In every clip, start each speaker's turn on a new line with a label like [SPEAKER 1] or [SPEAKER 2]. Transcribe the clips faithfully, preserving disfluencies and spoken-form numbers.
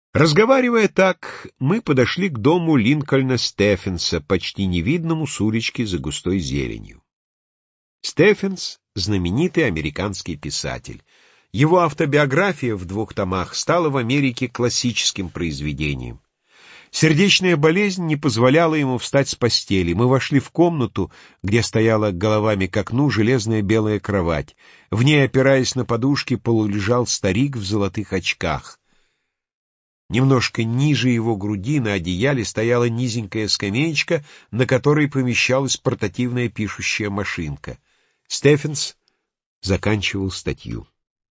[SPEAKER 1] Разговаривая так, мы подошли к дому Линкольна Стефенса, почти невидному с улички за густой зеленью. Стефенс — знаменитый американский писатель. Его автобиография в двух томах стала в Америке классическим произведением. Сердечная болезнь не позволяла ему встать с постели. Мы вошли в комнату, где стояла головами к окну железная белая кровать. В ней, опираясь на подушки, полулежал старик в золотых очках. Немножко ниже его груди на одеяле стояла низенькая скамеечка, на которой помещалась портативная пишущая машинка. Стефенс заканчивал статью.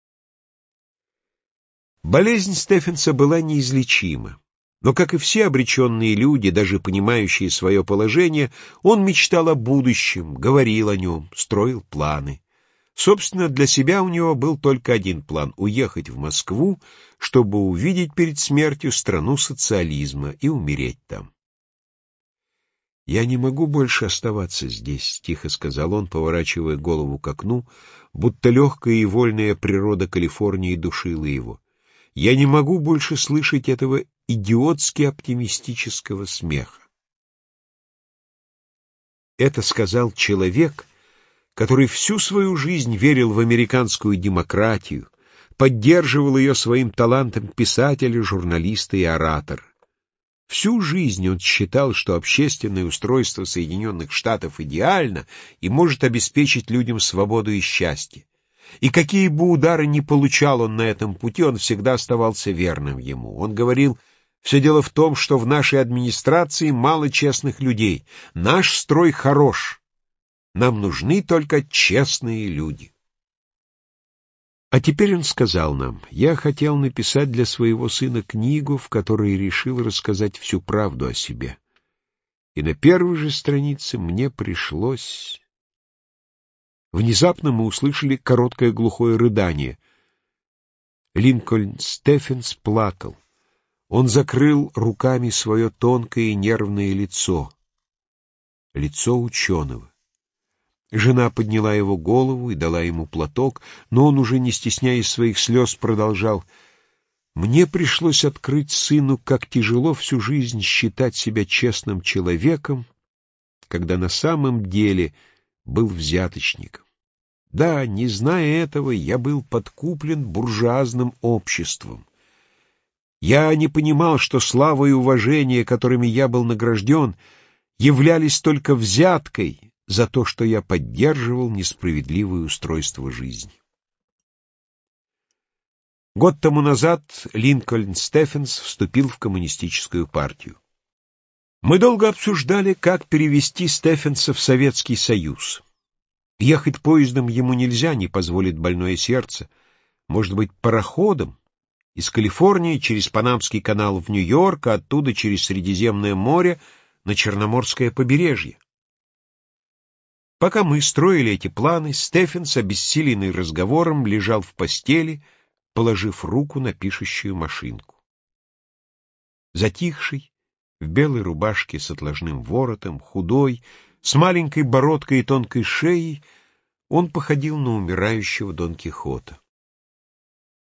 [SPEAKER 1] Болезнь Стефенса была неизлечима. Но, как и все обреченные люди, даже понимающие свое положение, он мечтал о будущем, говорил о нем, строил планы. Собственно, для себя у него был только один план — уехать в Москву, чтобы увидеть перед смертью страну социализма и умереть там. «Я не могу больше оставаться здесь», — тихо сказал он, поворачивая голову к окну, будто легкая и вольная природа Калифорнии душила его. «Я не могу больше слышать этого идиотски оптимистического смеха». Это сказал человек, который всю свою жизнь верил в американскую демократию, поддерживал ее своим талантом писателя, журналиста и оратора. Всю жизнь он считал, что общественное устройство Соединенных Штатов идеально и может обеспечить людям свободу и счастье. И какие бы удары ни получал он на этом пути, он всегда оставался верным ему. Он говорил: «Все дело в том, что в нашей администрации мало честных людей. Наш строй хорош. Нам нужны только честные люди». А теперь он сказал нам: «Я хотел написать для своего сына книгу, в которой решил рассказать всю правду о себе. И на первой же странице мне пришлось...» Внезапно мы услышали короткое глухое рыдание. Линкольн Стефенс плакал. Он закрыл руками свое тонкое и нервное лицо. Лицо ученого. Жена подняла его голову и дала ему платок, но он, уже не стесняясь своих слез, продолжал: «Мне пришлось открыть сыну, как тяжело всю жизнь считать себя честным человеком, когда на самом деле был взяточником. Да, не зная этого, я был подкуплен буржуазным обществом. Я не понимал, что слава и уважение, которыми я был награжден, являлись только взяткой за то, что я поддерживал несправедливое устройство жизни». Год тому назад Линкольн Стефенс вступил в коммунистическую партию. Мы долго обсуждали, как перевести Стефенса в Советский Союз. Ехать поездом ему нельзя, не позволит больное сердце. Может быть, пароходом? Из Калифорнии через Панамский канал в Нью-Йорк, а оттуда через Средиземное море на Черноморское побережье. Пока мы строили эти планы, Стефенс, обессиленный разговором, лежал в постели, положив руку на пишущую машинку. Затихший, в белой рубашке с отложным воротом, худой, с маленькой бородкой и тонкой шеей, он походил на умирающего Дон Кихота.